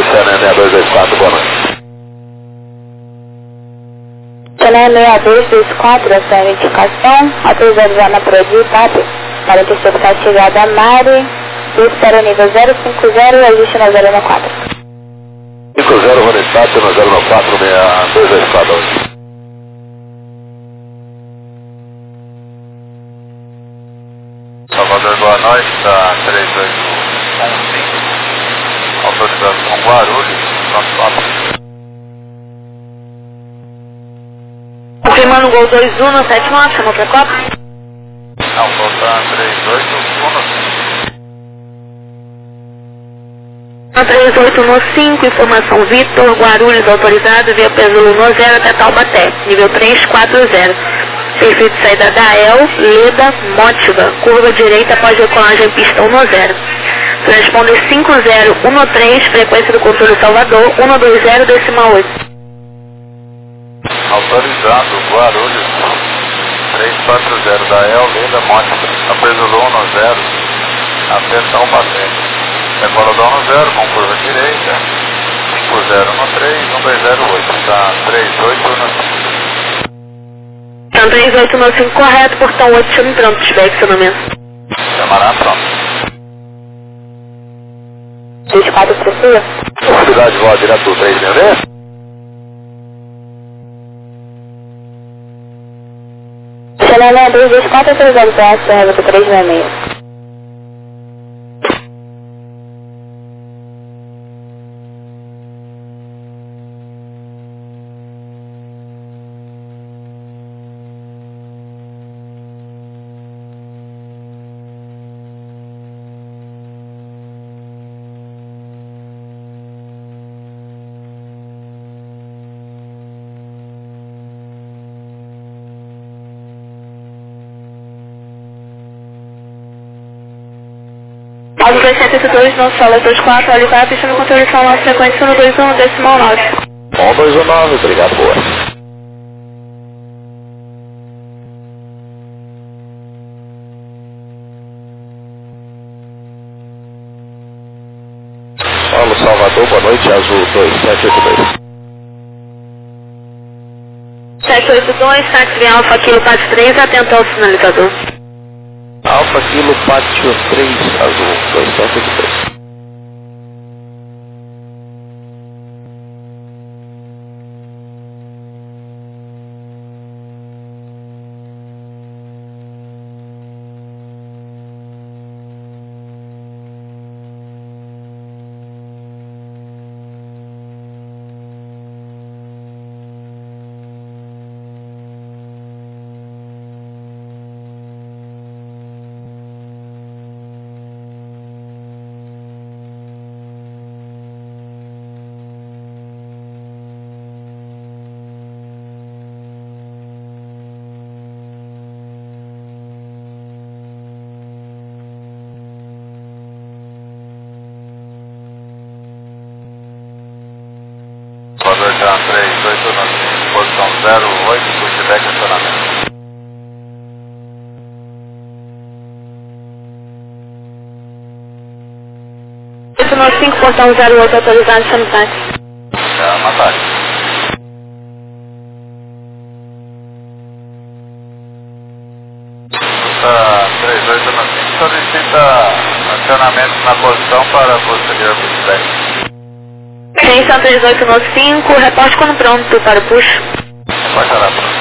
6224, boa noite. Cané 6224, essa é a indicação, autorizando já na Prodi, TAP, para interceptar a chegada a Mari, espera nível 050 e ajuste na 014. 50, Ronestat, no 094, 6224, hoje. Salvador, boa noite, da 3815, autorização Guarulhos, pronto. Confirmando o gol 2-1 no 79, chamou pra Copa? Não, falta 3815. 38 no 5, informação Vitor, Guarulhos autorizado via Pesulo no 0 até Taubaté, nível 340. Perfil de saída da El, Leda, Mótiva, curva direita após decolagem pistão no 0. Transponder 5013, frequência do controle Salvador, 120 decimal 8. Autorizado Guarulhos 340 da El, Leda, Mótiva, Apesulu no 0 até Taubaté. Decolador no 0, com curva direita, 50 no 3, 1208, tá 38 no 5. Então 38 no 5 correto, portão 8 chame pronto, tiver acionamento. Chamará pronto. 24 precisa? Possibilidade de voar direto do 366? Cané 6224, autorizado para a CR 366. Alvo 282, não sala 24, olhar pista no controle de salão, frequência no 21, decimal 9. 1219, obrigado, boa. Paulo Salvador, boa noite, azul 2782. 782, táxi em Alfa Kilo Pátio 3, atento ao sinalizador. Alfa Kilo Pátio 3, azul 2782. Salvador já 389, posição 08, pushback acionamento. Esse no 5, portão 08, autorizado, chame táxi. Já mataram. Ruta 3895 solicita acionamento na posição para posterior pushback. Extensão 38 no 5, reporte quando pronto para o push. Passará pronto.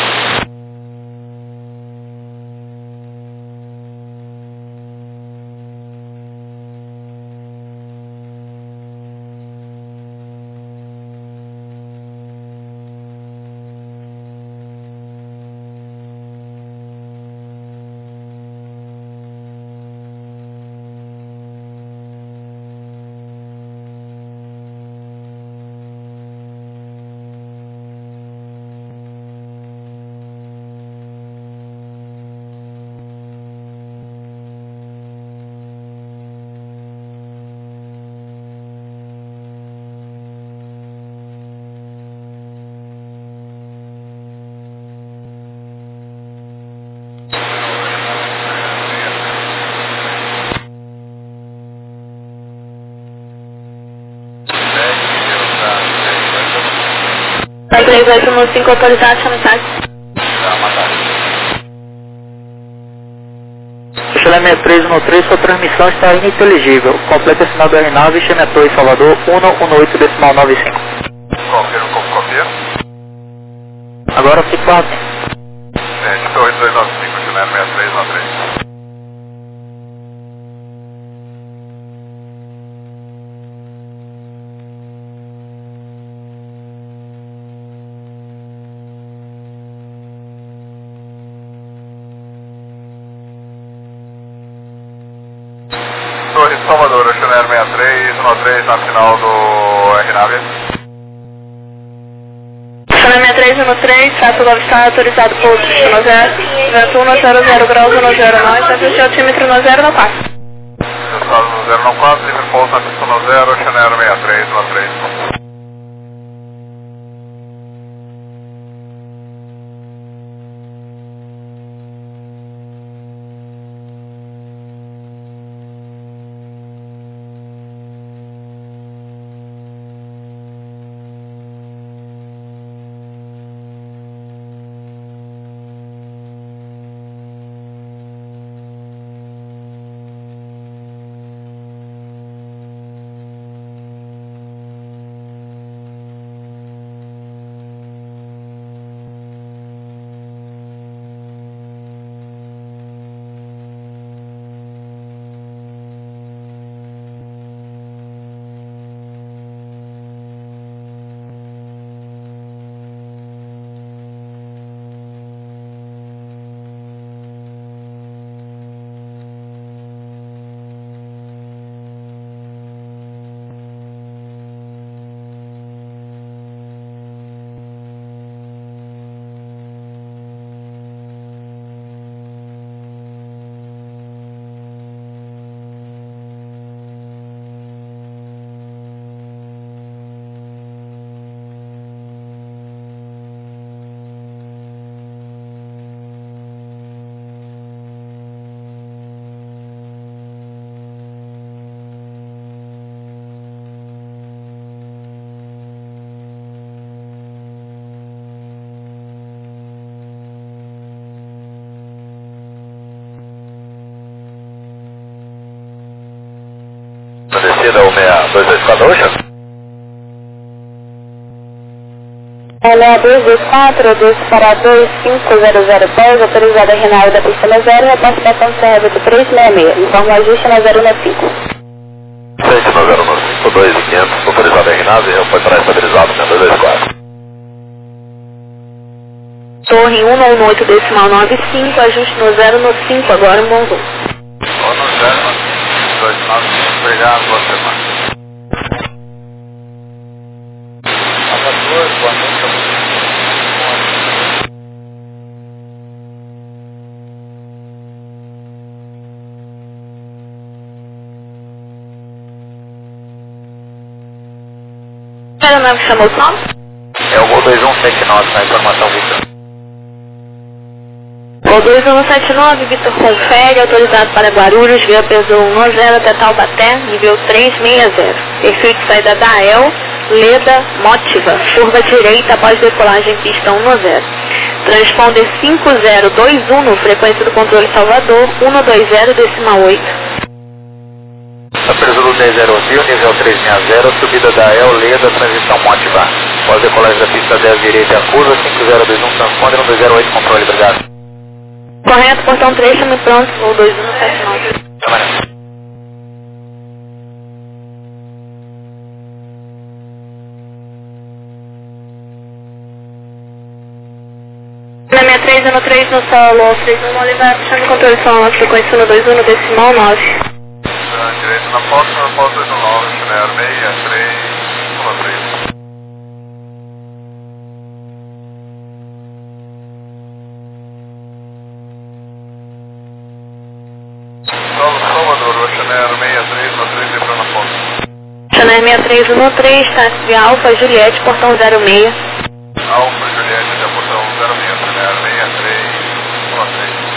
Vai 3815 autorizado, chama táxi. Chile 6313, sua transmissão está ininteligível. Completa sinal do R9, chame a Torre Salvador 118.95. Confirma como copia. Agora fica com a atento. Torre 295, Chile 6313. Torre Salvador, Chanel 6313, na final do R9. Chanel 6313, trato do está autorizado por destino 0, vento 100 graus 109, está altímetro no 0 no 4. Estado no 0 no 4, livre pouso na pista no 0, Chanel 6313. Descida 16224, Ocean. Ela 224, 2 para 250010, autorizada Renal da pista no 0, repasse da conserva de 366, informa o ajuste na 015. Sente no 015, 2500, autorizado R9, foi para estabilizado, né, 224. Torre 118 decimal 95, ajuste no 0 no 5, agora um bom voo. Ou no 0 no 5, 295, obrigado, boa semana. Boa noite. Era o nome que chamou o som? É o Gol 2179, na informação Vitor. Gol 2179, Vitor confere, autorizado para Guarulhos, via peso 10 até Taubaté, nível 360. Perfil de saída da AEL, Leda, Motiva, curva direita após decolagem pista 10. Transponder 5021, frequência do controle Salvador, 120 decimal 8. Apresuro 10010, nível 360, subida da El, Leda, transição Motiva. Após decolagem da pista 10 direita, curva 5021, transponder 108, controle, obrigado. Correto, portão 3, chame pronto, voo 2179. Na 6313 no solo 31 Olivar, chame controle som na frequência 121 decimal 9. Direito na porta 89, Chanel 6313. Salvador, Chanel 6313, entrando na porta. Chanel 6313, táxi de Alfa, Juliette, portão 06. Alfa, Juliette, até portão 06, Chanel 6313.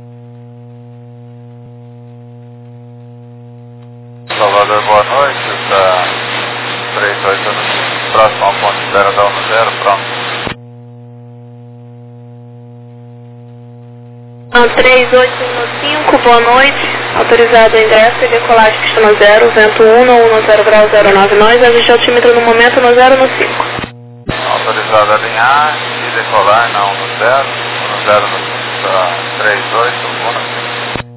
Salvador, boa noite. 38 no 5. Próximo ao ponto de espera da 10, pronto. 3815, boa noite. Autorizado o ingresso e decolagem pista no 0, vento 1, 10 grau 09 nós, ajuste altímetro no momento no 0 no 5. Autorizado a alinhar e decolar na 1 no 0, no 0 no 38, 1 no 5.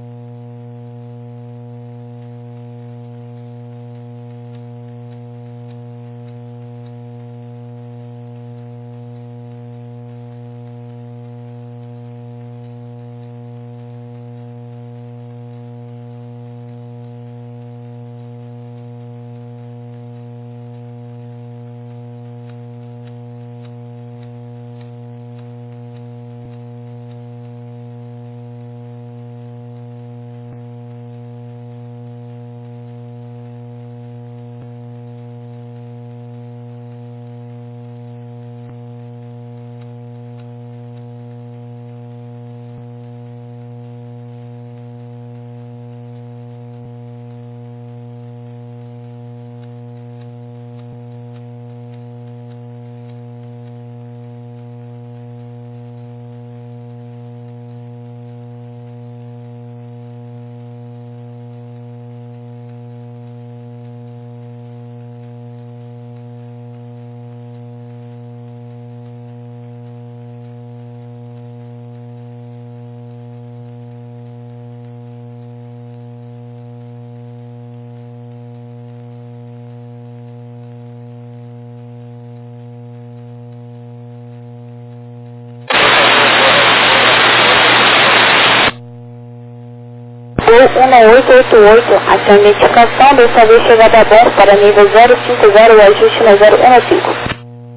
Gol 1888, a sua identificação dessa vez chegada a bordo para nível 050 e ajuste no 015.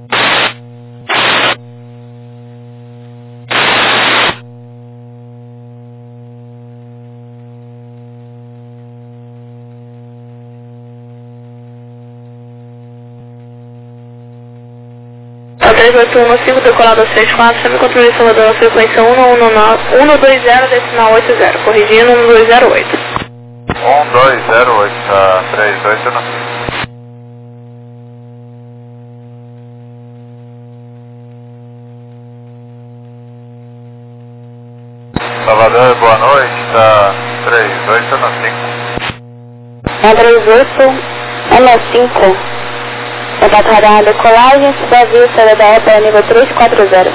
A 3815, decolado a 64, semi-controle Salvador na frequência 120, decimal 80, corrigindo 1208. 1208, tá 38 no 5. Salvador, boa noite, tá 38 no 5. É 3815. Rebatará a decolagem, da vista da EPA nível 340.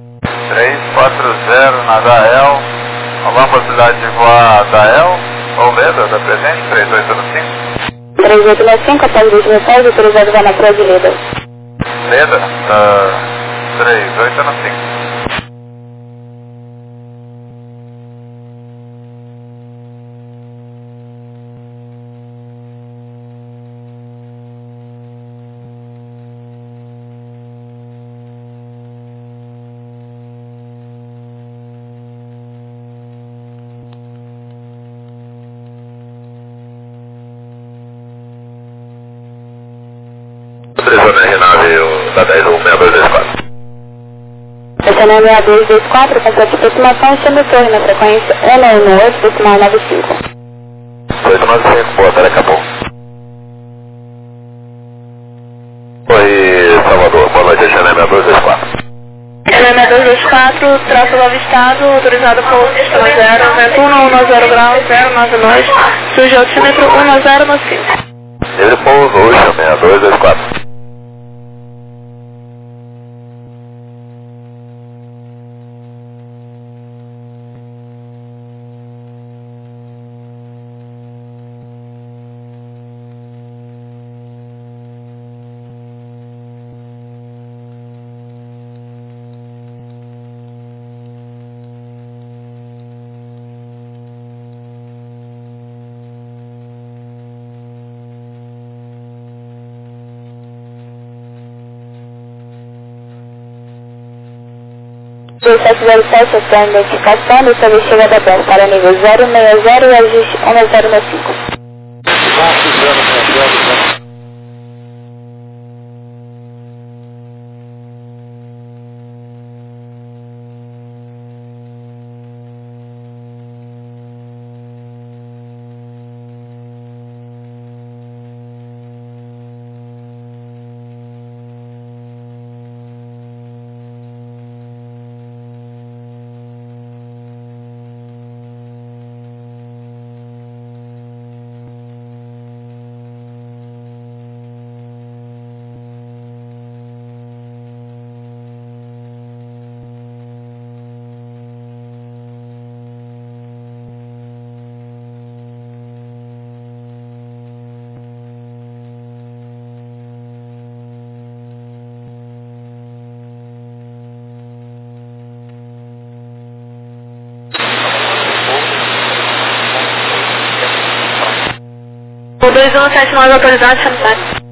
340 na Dael. Alguma possibilidade de voar Dael ou Leda da presente? 3895. 3895, após 2 mil pés, autorizado a voar na prova de Leda. Leda, tá 3895. Autorizando a R9 da 10-1-6224. Estacionando a 224, com ponto de aproximação, chame torre na frequência 118, decimal 95. 895, boa tarde, acabou. Oi, Salvador, boa noite, Xané 6224. Xané 224, tráfego avistado, autorizado por pista no 0, vento 1, 10 grau 09 nós, surge altímetro 10 no 5. Ele pousou, Xané 224. O 707, a sua identificação dessa vez chegada a bordo para nível 060 e ajuste 1095. 2179 autorizado, chama o táxi.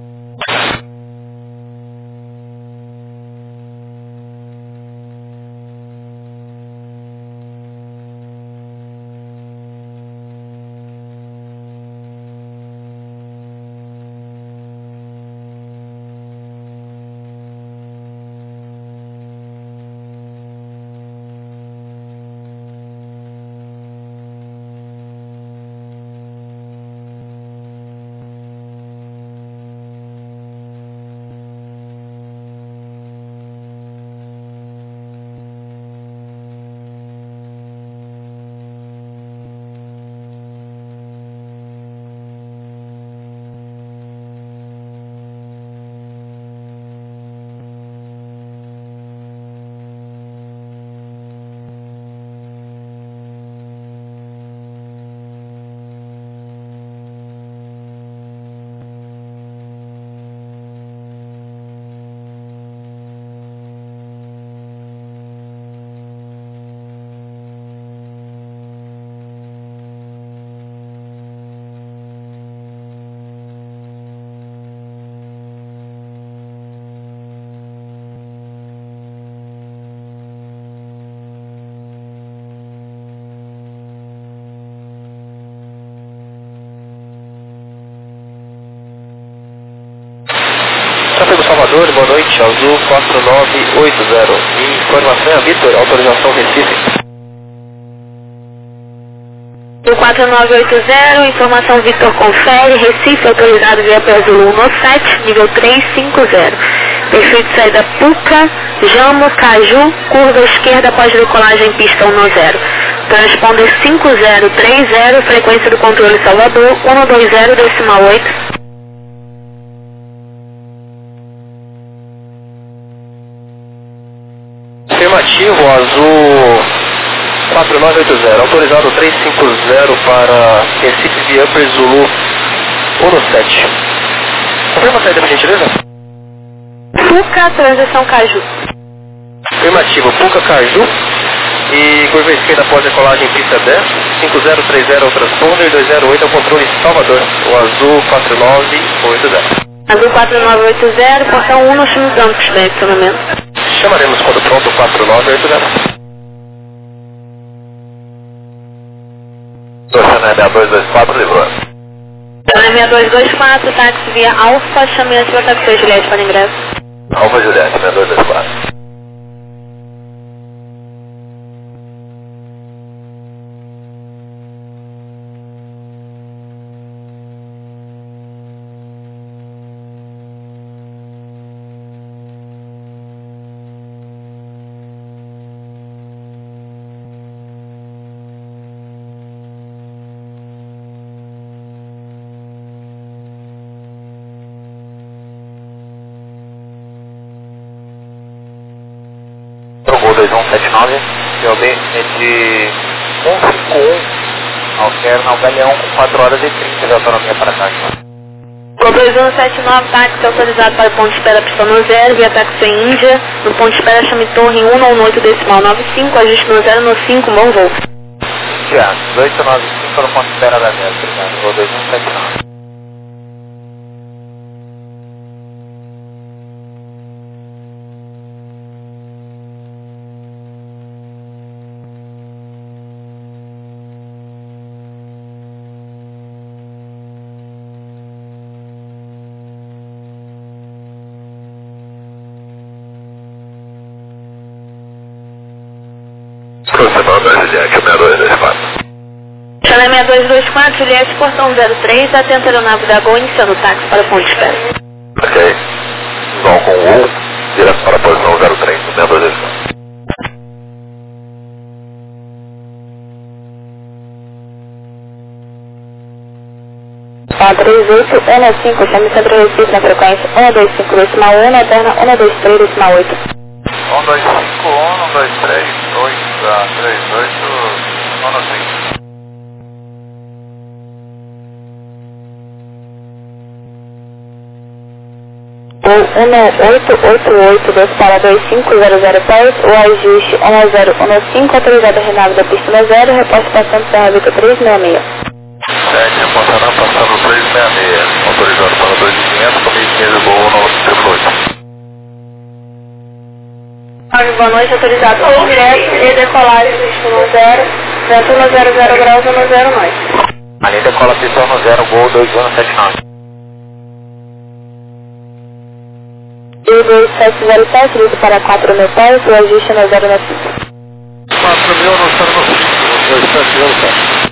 Tráfego Salvador, boa noite, Azul 4980. Informação é Vitor, autorização Recife. Do 4980, informação Vitor confere, Recife, autorizado via Azul 17, nível 350. Perfil de saída Puca, Jamo, Caju, curva esquerda após decolagem pista 10. Transponder 5030, frequência do controle Salvador, 120,8. Afirmativo, Azul 4980, autorizado 350 para Recife via Upper Zulu 17. Confirma a saída, por gentileza? Puca, transição Caju. Afirmativo, Puca, Caju e curva esquerda após decolagem pista 10, 5030 ao transponder, 208 ao controle Salvador, o Azul 4980. Azul 4980, portão 1 no Chino Campos, direcionamento. Chamaremos quando pronto 4980. Channel 6224, livrou. Channel 6224, táxi via Alfa, chamamento para táxi Juliette para ingresso. Alfa Juliette, 6224. Trocou 2179, POB é de 151, alterna ao Galeão com 4 horas e 30 de autonomia para cá. Gol 2179, táxi autorizado para o ponto de espera pista 0, via táxi em Índia, no ponto de espera chame torre 198,95, ajuste no 0 no 5, bom voo. Já, 2895 no ponto de espera da mesa, obrigado. Gol 2179. Procedimento da Juliette, 6224. Channel 6224, Juliette, portão 03, atento a aeronave da Gol, iniciando o táxi para o ponto de espera. Ok. Vão com o 1, direto para a posição 03, 6224. A 3815, chame Centro Recife na frequência 125,1, alterna 123,8. 125, 123, 38, 130. O 1888 para 2500 pés, o ajuste 1015, autorizado a renave da pista 0, reposto passando para a Vitor 366. 7, reportando a Passando 366, autorizado para 2500, com 1500 voo no 888. Boa noite, autorizado para direto e decolagem destino 0, vento 100 graus 10 noite. A linha decola pista 10, voo 2179. 2707, listo para 4.000 pés, o ajuste no 095. 4.000 no 2707.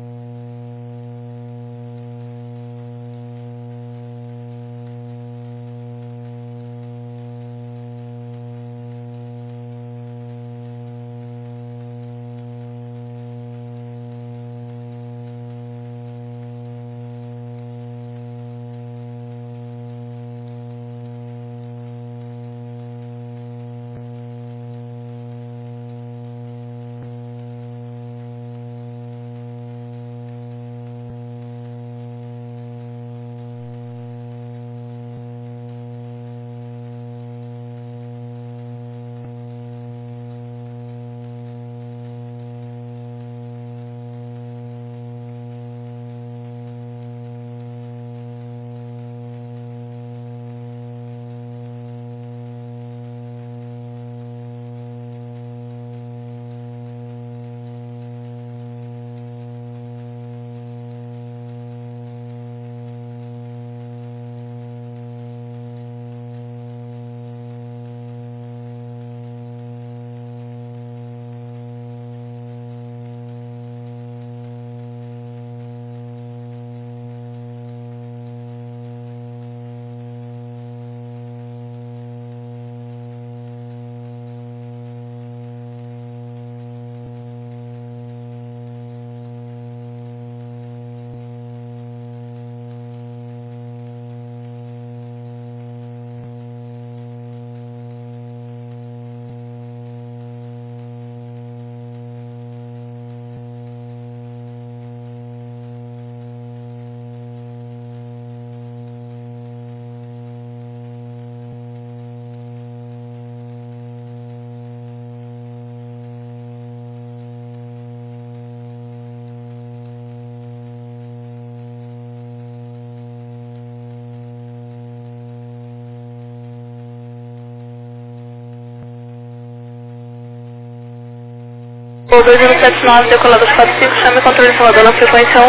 O 2179, decolado 45, chame controle Salvador na frequência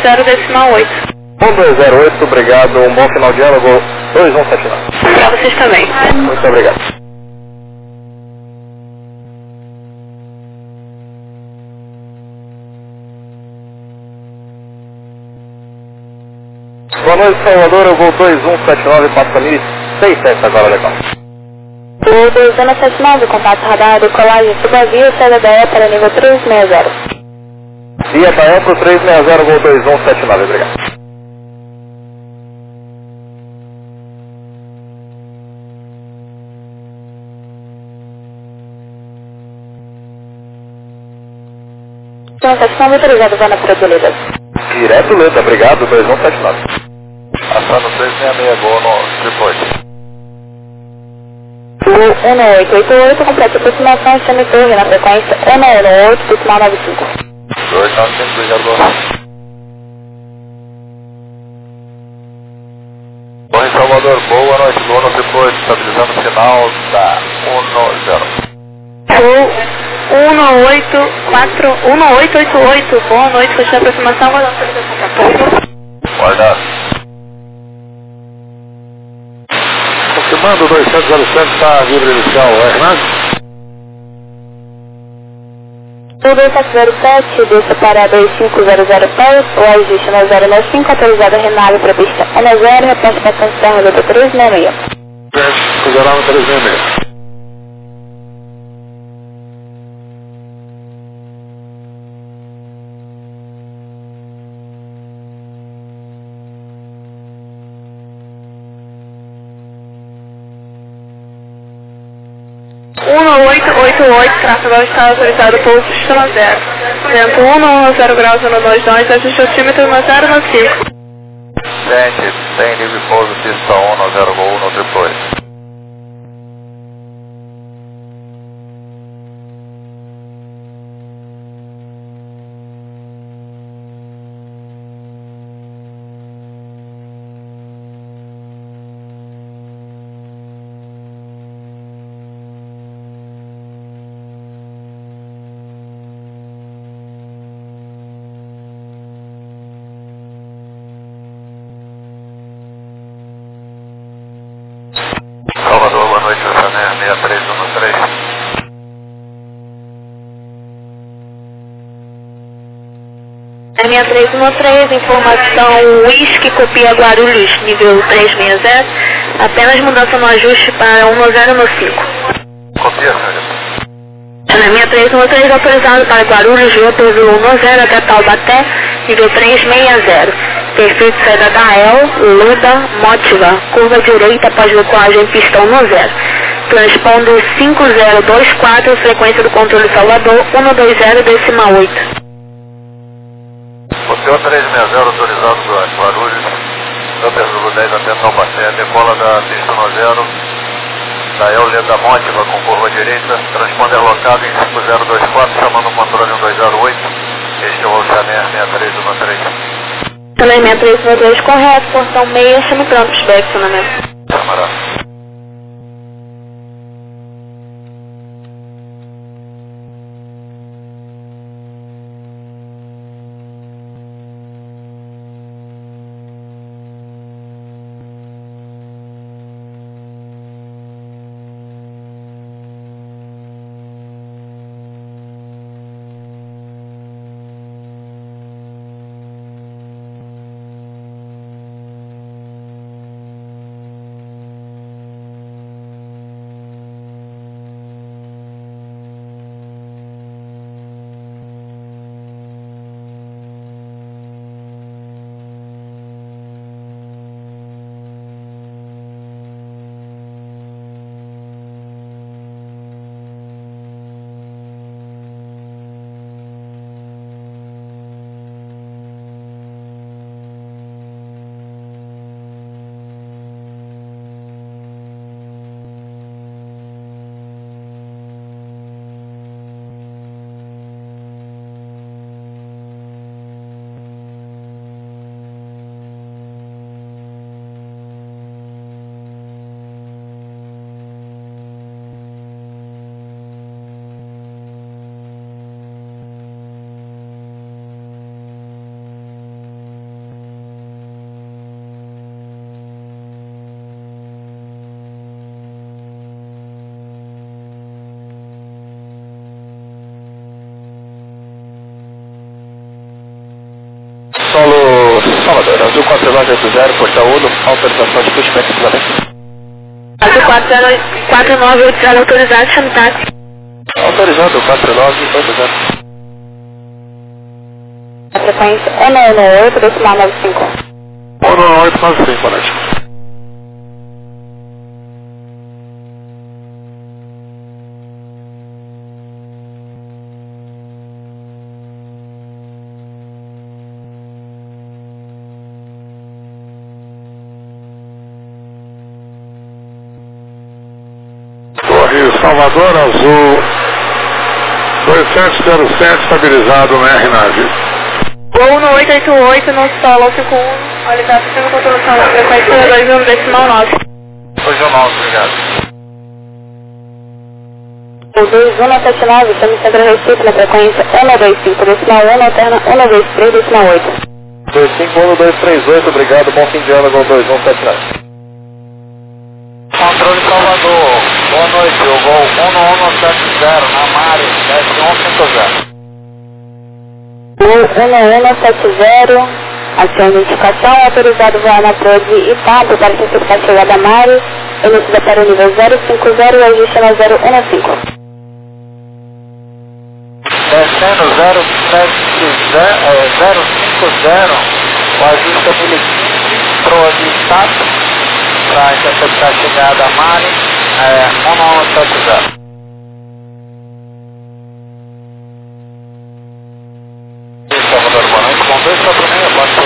120,8. 1208, obrigado. Um bom final de ano, voo 2179. Para vocês também. Muito obrigado. Boa noite, Salvador. Eu vou 2179, passa 1067 agora, legal. O 2179, contato radar, decolagem subavia, saída da E para nível 360. Via Bael pro 360, voo 2179, obrigado. Então, 79 autorizado, vai na Leda. Direto Leda, obrigado, 2179. Passando 366, voo no 888. O 1888, completa aproximação semi-torre na frequência 118, decimal 95. 295, obrigado. Bom, em Salvador, boa noite, voo no 888, estabilizando o sinal da 10. O 1888, boa noite, fechou a aproximação, vai dar Guardado. Confirmando, 207 está livre inicial, Hernandes? O 2707, desce para 2500 pés, o ajuste no 095, autorizado a renave para pista N0, reporte para Serra do 366. 366. Tráfego está autorizado pouso destino 0. Vento 110 graus 122, ajuste altímetro no 095. Gente, tem livre pouso, pista 1, 0 voo no 888. 6313, informação Whisky, copia Guarulhos, nível 360. Apenas mudança no ajuste para 19015. Copia, senhor. Estacionamento 313 autorizado para Guarulhos, via pelo 10 até Taubaté, nível 360. Perfil de saída da El, Luda, Motiva, curva direita após decolagem pistão 10. Transponder 5024, frequência do controle Salvador, 120,8. Copia 360 autorizado para Guarulhos, pelo 10 até Taubaté, decola da pista 90, da El Leda Motiva com curva direita, transponder locado em 5024, chamando o controle 1208. Este é o Oceaner 6313. Também 6313 correto, portão 6, chame pronto, estiver estacionamento. Camarada. Solo Salvador, Azul 4980, portal 1, autorização de pushback e planeta. Azul 4980 autorizado, chame táxi. Autorizado 4980. A frequência 118, decimal 95. 11895, boa noite. Salvador, Azul 2707, estabilizado no R-Nave. Gol no 888, no solo 51, olhar sendo controlação, frequência 21 decimal 9. 219, obrigado. O 2179, estamos sempre Recife na frequência 125, decimal 1, alterna 123, decimal 8. 251238, obrigado, bom fim de ano, Gol 2179. Controle Salvador, boa noite, o Gol 1170 na Mari, 10150. Gol 1170, ação de identificação, autorizado voar na Prode e Pablo para certificar a chegada a Mari, emissida para o nível 050 e ajuste na 015. Descendo 050, o ajuste é 1015, Prode status. Para interceptar a chegada a Mari, 1170. Salvador, boa noite, com 246, passou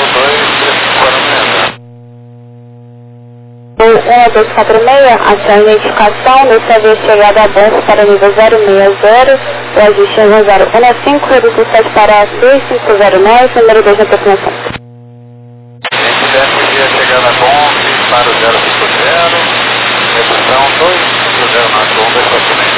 246. 1246, ação de identificação, dessa vez chegada a bolsa para o nível 060, o ajuste é 1015, redução 7 para 2509, número 2 na aproximação. Incidente dia chegando a Bombe para o 050, redução 250 na Bomba e estacionamento.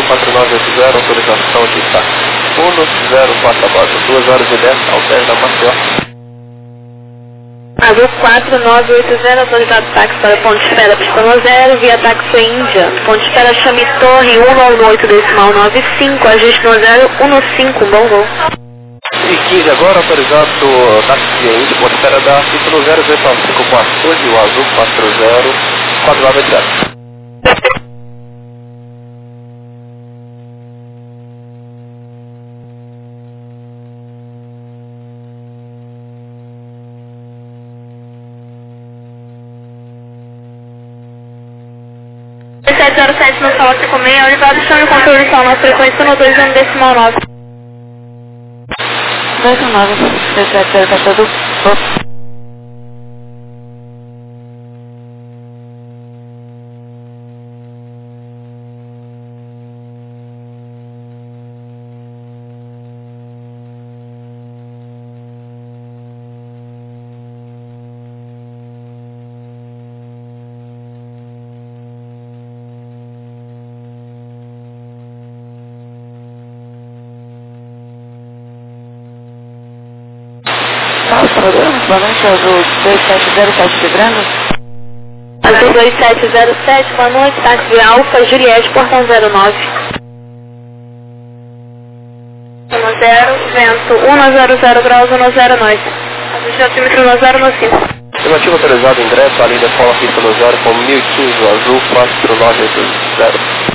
4980, autorização de táxi 104 abaixo, 2h10, altera da Maceió. Azul 4980, autorizado táxi para ponto de espera pista 0, via táxi Índia. Ponto de espera Chame Torre 198,95, ajuste 015, bom voo. E 15 agora, autorizado táxi Índia, ponto de espera da pista 00854, hoje o Azul 404980. no Sala 56, unidade chame controle de na frequência no 2,9. 2,9, 770, tá tudo. Boa noite, Azul 2707 quebrando. Azul 2707, boa noite, táxi Alfa, Juliette, portão 09. 10, vento 100 graus, 10 noite. Azul altímetro 1095. Estimativo autorizado, ingresso, além da escola pista 0 com 1015, Azul 4980.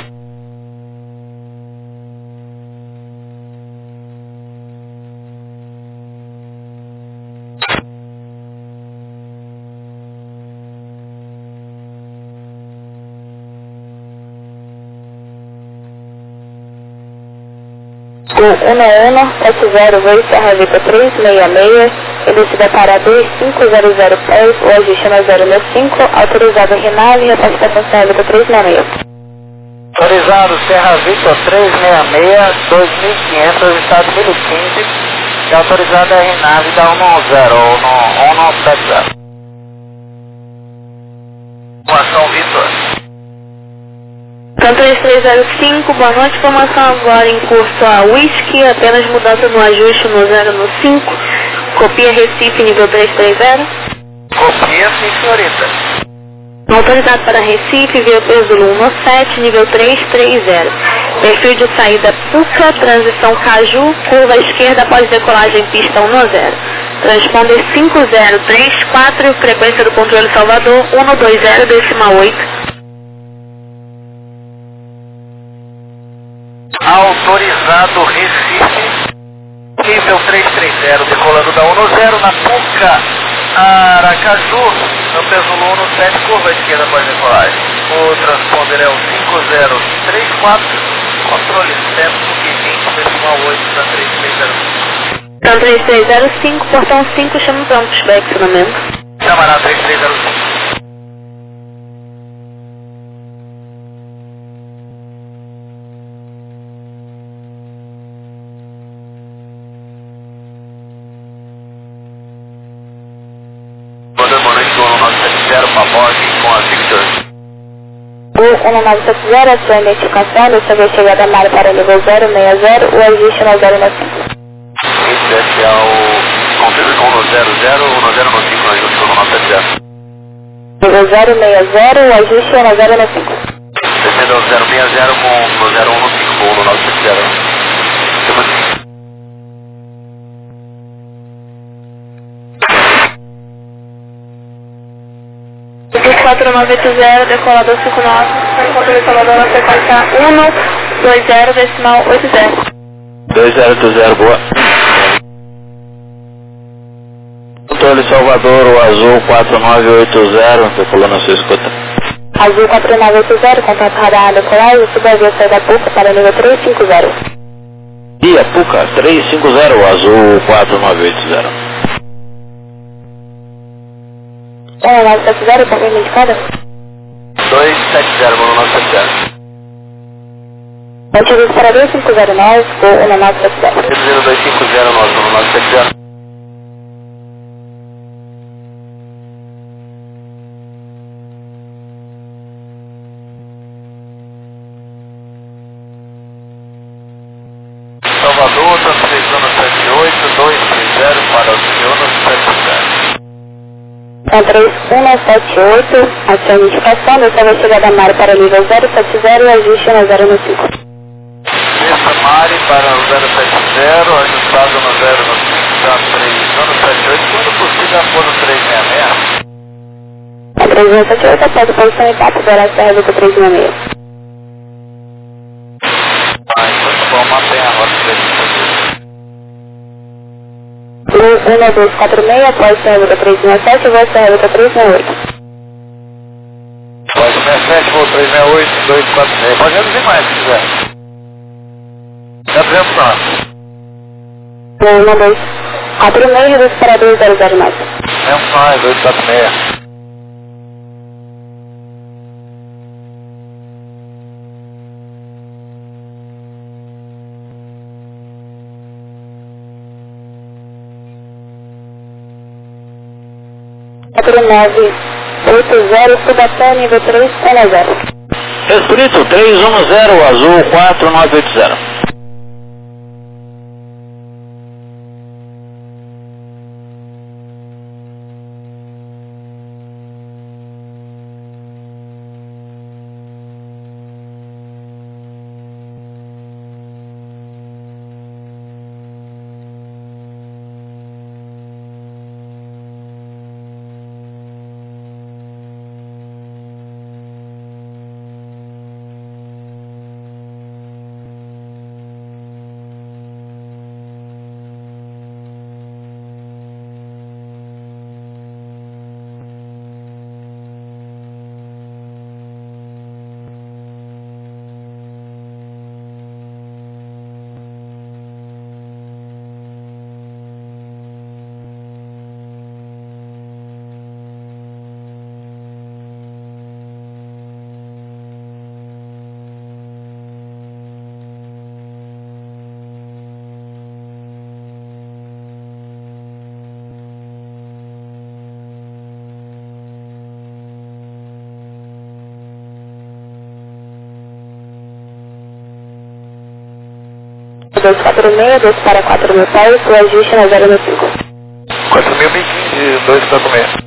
O 1170 veio Serra Vica 366, elucida para 2500 pés, o ajuste na 065, autorizado Renave, repastação Serra Vica 366. Autorizado Serra Vitor 366, 2500, estado 1015, e autorizada a Renave da 110, ou no 1170. Informação Vitor. Canto 3305, boa noite, informação agora em curso a Whisky, apenas mudança no ajuste no 0 5, copia Recife nível 330. Copia, sim, senhorita. Autorizado para Recife, via peso 117, nível 330. Perfil de saída Puca, transição Caju, curva esquerda após decolagem pista 10. Transponder 5034, frequência do controle Salvador 120,8. Autorizado Recife, nível 330, decolando da 10 na Puca, Aracaju, no peso 17, curva esquerda após decolagem. O transponder é o 5034, controle 120,8 da 3305. Então 3305, portão 5, chama para um pushback, finalmente. Chamará 3305. Paborg com a Victor. O 1970, a sua identificação do seu chegada Mário para nível 060, o ajuste no 095. Esse é o confirme com o 00, o 095 no ajuste com o 970. Nível 060, o ajuste é no 095. Descendo ao 060 com o 0115 com o 970. 4980, decolador 59, controle Salvador na frequência 120,80. 2080, boa. Controle Salvador, o Azul 4980, decolando a sua escuta. Azul 4980, contato radar decolagem, subavia saída Puca para nível 350. Via Puca 350, o Azul 4980. 1970, confirma indicada? 270, no 970. Motivo para 2509, ou 1970. Reduzindo 2509 no 970. Então 3178, ação de indicação, dessa vai chegar da Mari para nível 070 e ajuste no 095. Desça Mari para o 070, ajustado no 095, já 3178, quando possível for no 366. A 3178 após a posição e papo verá Serra Vitor 366. Então tá bom, mantém a rota 366. 1246 após Serra Vitor 367 e vou Serra Vitor 368. Pode 67, vou 368, 246. Pode reduzir mais se quiser. Já fizemos nós. 1246 reduz para 200 mais. Fizemos nós, 246. Quatro 980, Cubatão, nível 310. Restrito 310, azul 4980. Dois 2 para 4 mil pés, o ajuste no 095. 4.015, 246.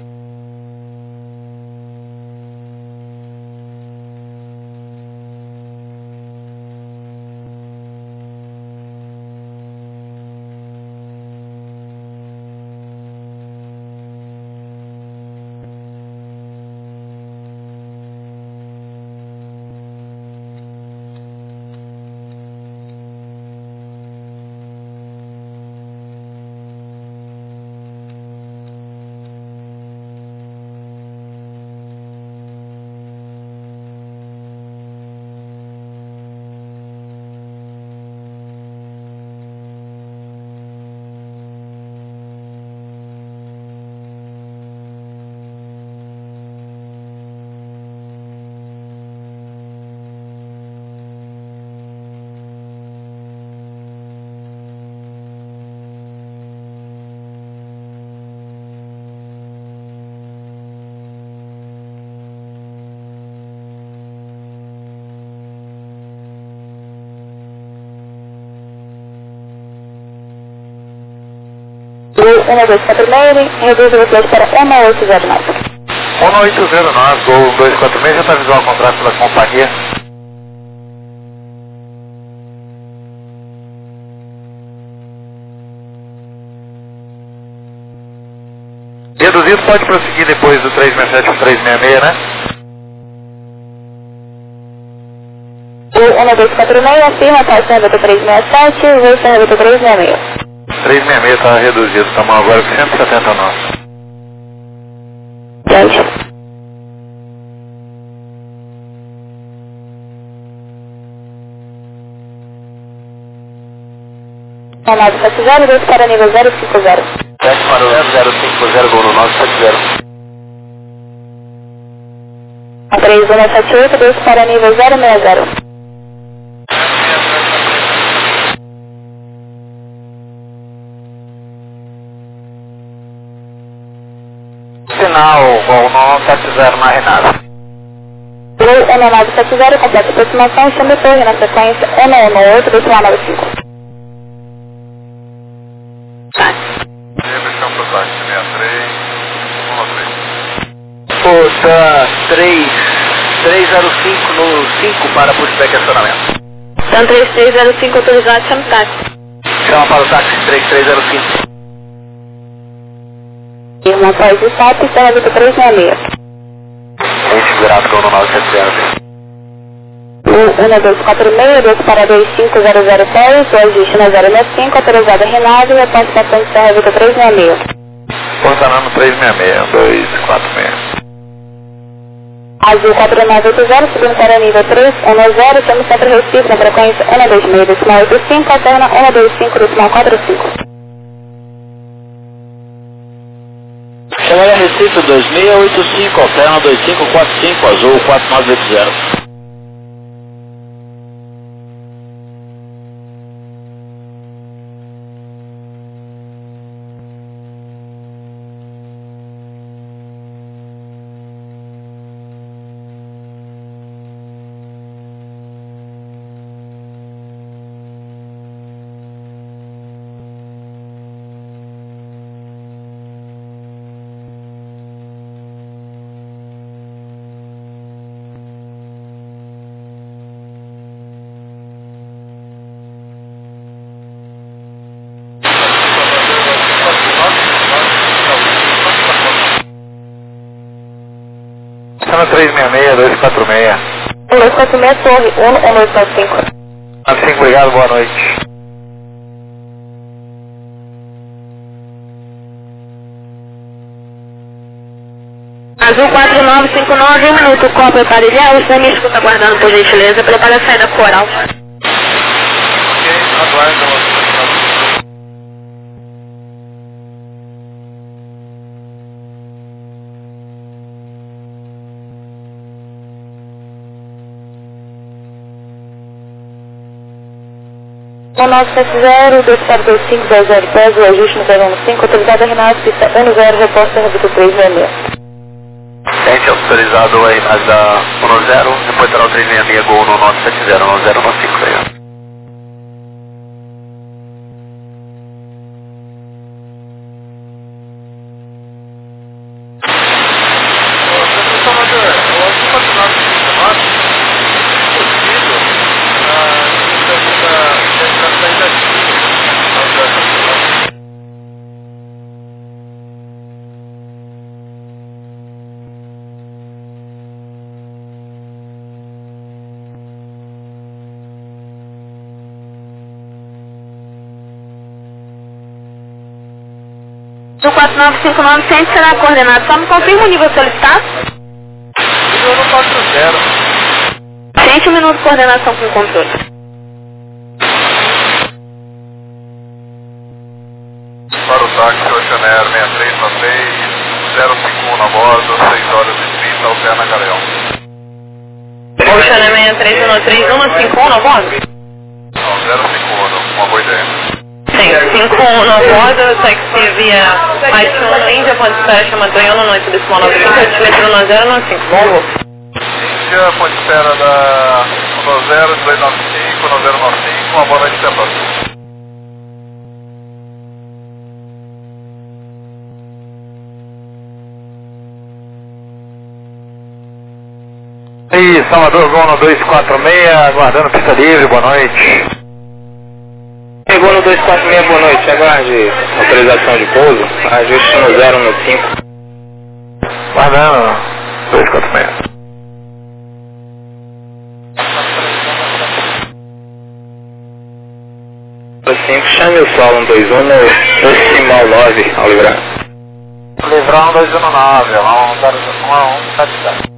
Uma 246, reduz a velocidade para 1809. 1809, Gol 246, já está visual o contrato da companhia. Reduzido pode prosseguir depois do 367 para 366, né? O 1246, afirma para o Serra 367 e vou Serra 366. 366 está reduzido, estamos agora com 179. Gente. O 970, 2 para nível 050. 7 para o 050, Gol no 970. A 3178, 2 para nível 060. Sinal, Gol 970 na Renata. Gol 1970, completa aproximação, chame torre na sequência 1118, 295. Deixa eu pro táxi, 63, 13. Pista 305 no 5 para pushback e acionamento. Então 3305 autorizado, chama o táxi. Chama para o táxi 3305. Irmão faz o SAP, Serra Vitor 366. Gente, virado Gol no 970. 1246, 2 para 25000 o ajuste na 065, autorizada Renato e a participação de Serra Vitor 366. Portanano 366, 246. Azul 4980, subindo para nível 310, chama o Centro Recife na frequência 126, alterna 125, Chama Recife 2685, alterna 2545, azul 4980. Chama 366, 246. 246, torre 11295. 95, obrigado, boa noite. Azul 4959, 1 minuto, copa aparelhar, o Sanisco está aguardando por gentileza, prepara a saída coral. Ok, aguarda. O 970, 2425, 20 pés, o ajuste no terreno 5, autorizada Renato, pista 10, repórter Serra Vitor 366. Gente, autorizado aí na da 10, depois terá o 366 Gol no 970, 1095, obrigado. Do 4959, sempre será coordenado. Só me confirma o nível solicitado. Nível no 40. 100 minutos de coordenação com o controle. Para o táxi Oceanair 6396, 051 na bordo, 6 horas e 30, alterna Galeão. Oceanair 6313, 151 na bordo? Não, 051, uma boa ideia. Sim, 51 na borda, táxi via Action Índia, ponte espera chama Tonhão, noite desse Mall 95, altimetro 9095, bom voo. Índia, ponte espera da 10, 295, 9095, uma boa noite, até a próxima. E Salvador Gol no 246, aguardando pista livre, boa noite. Chegou no 246, boa noite. Aguarde autorização de pouso. Ajuste no 0 no 5. Guardando 246. No 5, chame o solo 121 no decimal 9, ao livrar. Livrão 219, 177.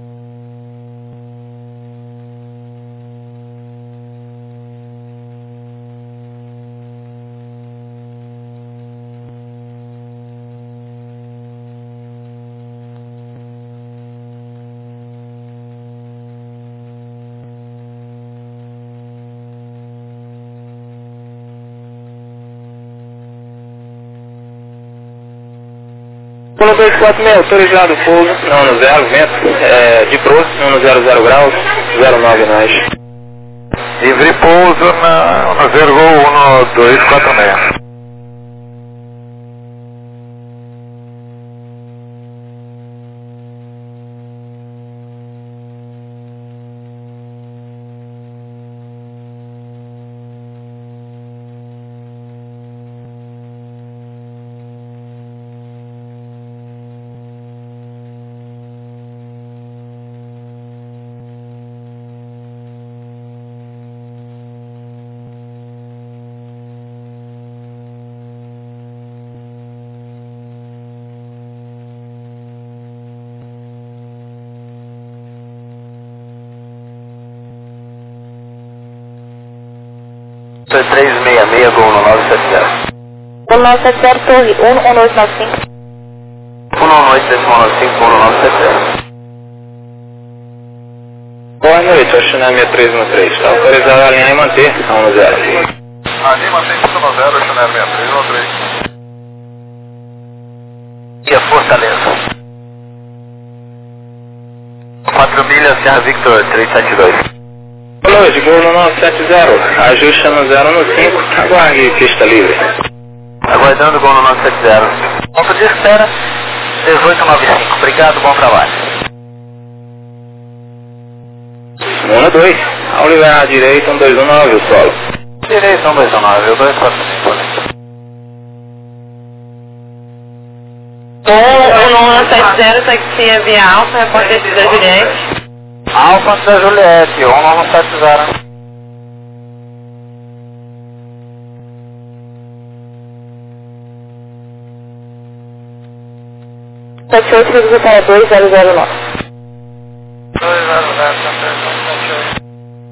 Pula 246, autorizado pouso, não no 0, vento, de pro, não no 00 graus, 09 nós. Livre pouso na 0 Gol no 246. 366, Gol 1970. 1970, torre 11295. 118,95, Gol 1970. Boa noite, a Chanel 6313. Está autorizado a alinhar e manter a 10. Ali mantém 510, Chanel 6313. E a Fortaleza. 4 milhas, Serra Victor 372. Boa noite, Gol 970. Ajusta no 0 no 5. Aguarde pista livre. Aguardando o Gol 970. Ponto de espera 1895. Obrigado, bom trabalho. 1-2. Ao liberar à direita, 1219, o solo. Direito 129, 245. 1170, taxia via Alfa, repórter da Juliette. Alfa da Juliette, 1170. Sete oito, reduzido para 2009. 200,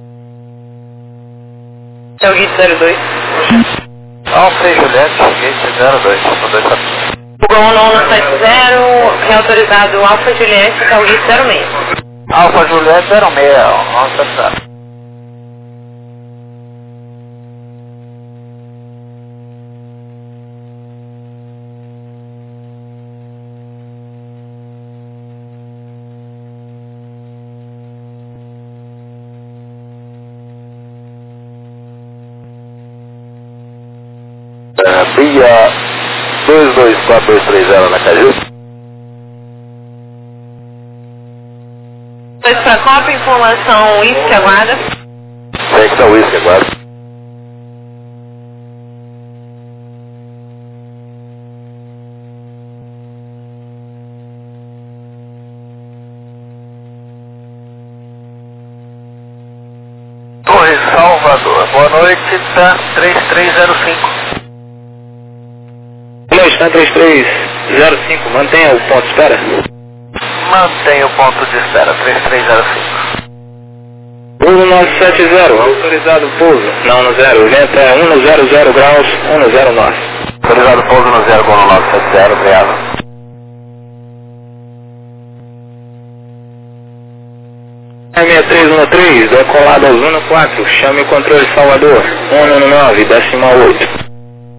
É o Git 02. Alfa e Juliette, Gate 02. O Gol 1170, reautorizado Alfa Juliette, é o Git 06. Alfa Juliette 06, 1170. Via 22430 na Caju. 2 para Copa, informação Whisky, aguarda. Segue o Whisky agora. Torre Salvador, boa noite, tá 3305. Boa noite, tá 3305. Mantenha o ponto de espera. Mantenha o ponto de espera, 3305. Pouso 970, autorizado pouso. Não, no 0. O vento é 100 graus, 10 norte. Autorizado pouso no 0, Gol 970, obrigado. É 6313, decolado ao Zona 4. Chame o controle Salvador. 119, decimal 8.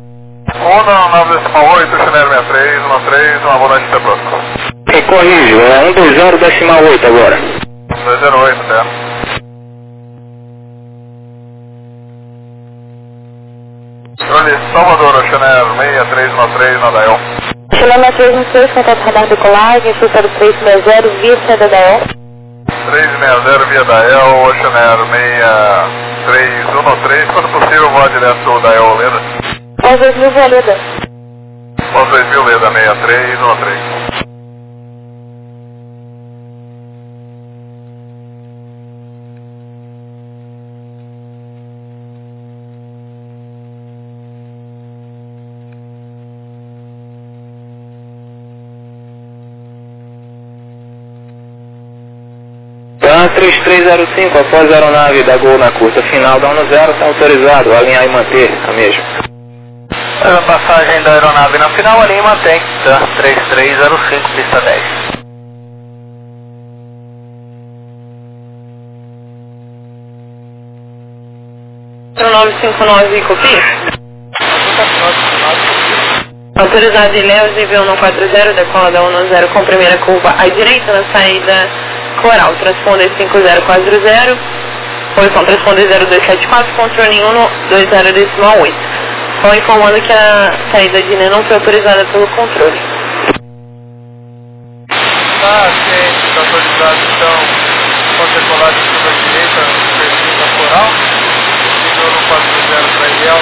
199,8, Chanel 6313, uma boa noite até próxima. E corrijo, é 120, decimal 8 agora. 208, certo? Olha, Salvador, Chanel 6313, na Dael. Chanel 6316, contato radar decolagem, pista do 360, via saída da El. 360 via Dael, Chanel 6313, quando possível, voa direto da Dael, Leda. Pós 2000, Valeda. Pós 2000, Leda 6313. TAM 3305, após a aeronave da Gol na curta final da 10, está autorizado a alinhar e manter a mesma. A passagem da aeronave na final ali mantém, tá? 3305, pista 10. Para 959 copia. Autorizado de Léo, nível 140, decola da 10 com primeira curva à direita na saída Coral, transponder 5040, posição transponder 0274, controle 120,8. Só informando que a saída de Nê não foi autorizada pelo controle. Tá, ciente, está autorizado então, pode ser colado em cima da direita, no perfil da Coral, nível 140 para Eliel,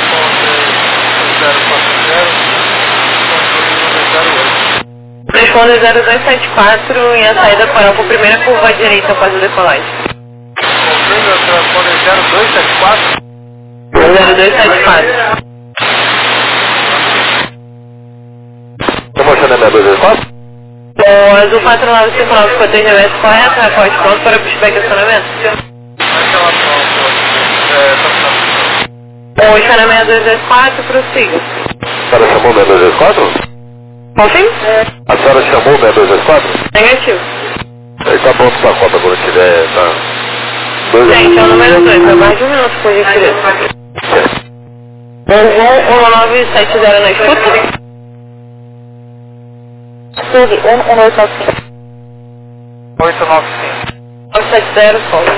Transponder 0274 e a saída Coral com primeira curva à direita após a decolagem. Confirma, transponder 0274. 0274. Estamos achando a 224? O azul 4959 ficou 3 metros correto, reporte pronto para pushback e acionamento. Fica na 6224, prossiga. A senhora chamou 6224? Qual sim? A senhora chamou 6224? Negativo. Aí tá pronto pra conta quando tiver, tá? Gente, é o número 2, é mais de 1 minuto, por gentileza. 1970 na escuta? Sul 1895. 895. 970, solo.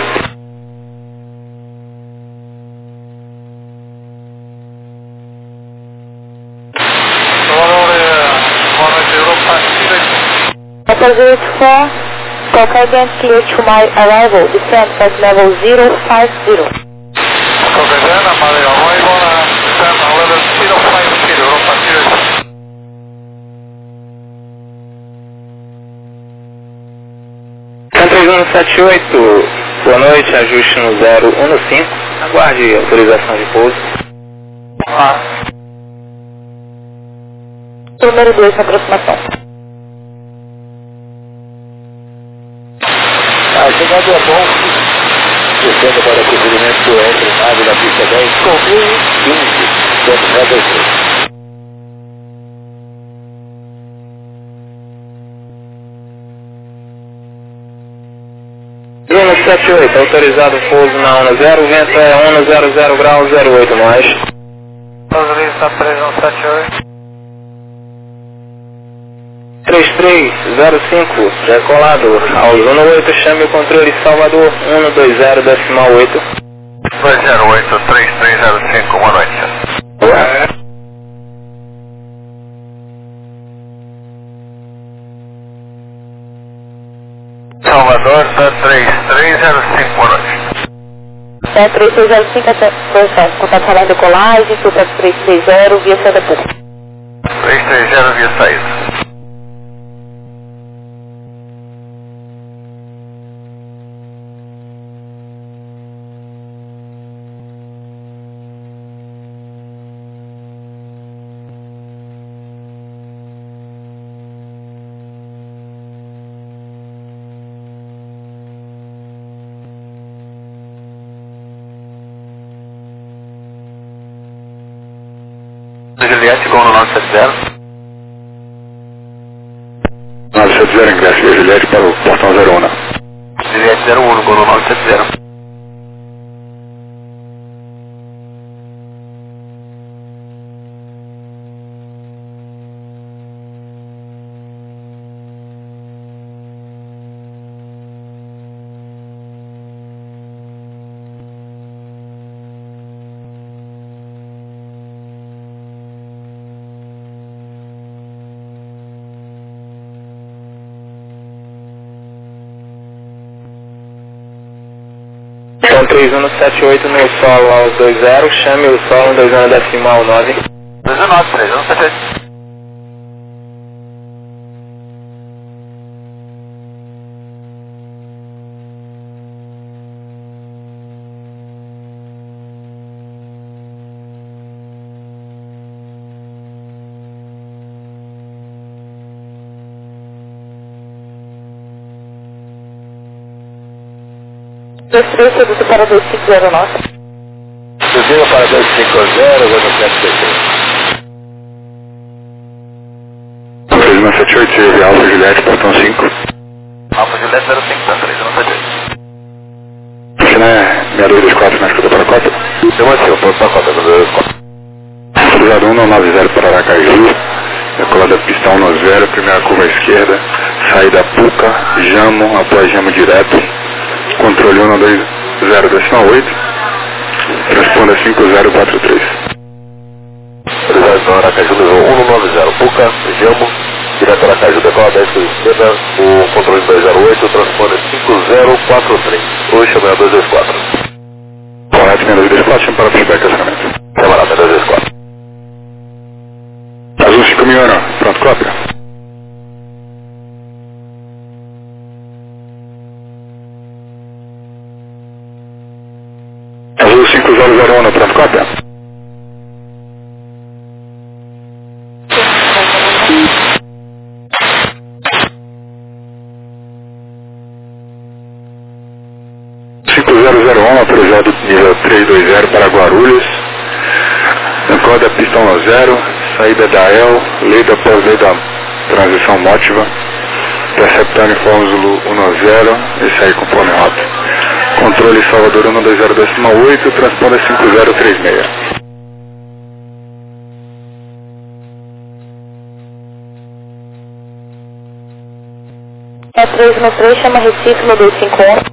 Boa noite, Europa Chile. Opposite 4, Caucasian clear to my arrival. Descend at level 050. Caucasiana, my arrival at level 050, Europa Chile. Centro 178, boa noite, ajuste no 015, aguarde autorização de pouso. Número 2 na aproximação. A chegada é bom. Descendo para o procedimento do entre nave da pista 10 com 1015, dando ré 23. 178, autorizado o pouso na 10, vento é 100 grau 08 mais. Autoriza 3178. 3305, decolado ao 18, chame o controle Salvador 120 decimal 8. 208, 3305, boa noite. Salvador, tá 3305, boa noite. 3305 até processo. Contato falar de colagem, super 330 via saída pública. 330 via saída. Juliette, gol no 970. 970, ingresso de Juliette para o portão 01. Juliette 01, gol no 970. Então 3178 no solo aos 20, chame o solo 20 decimal 9. 219, 3178. Produto para 2509. Cruzeiro para 250, vou no 733. 3178, Alfa Juliette, portão 5. Alfa Juliette 05, tá, 3178. Oficina é 6224 na escuta para a cota? Deu assim, o ponto para a cota, 6224. Autorizado 190 para Aracaju, decolada pista 190, primeira curva à esquerda, saída Puca, Jamo, após Jamo direto, controle 120 decimal 8, responda 5043. Autorizado Aracaju, 190, Puca, Jamo, direto Aracaju, decola 10 para a esquerda, o controle 208, transponder 5043. Hoje chama 224. Correto, 224, chama para feedback acionamento. Camarada, 224. Azul 5001, pronto, cópia. Azul 5001, pronto, cópia. Autorizado nível 320 para Guarulhos, decoda pista 10, saída da EL, lei da pós-lei da transição Motiva, interceptando informe Zulu 10, esse aí com fone rota. Controle Salvador 120,8, transponder 5036. É 363, chama Recife, no 251.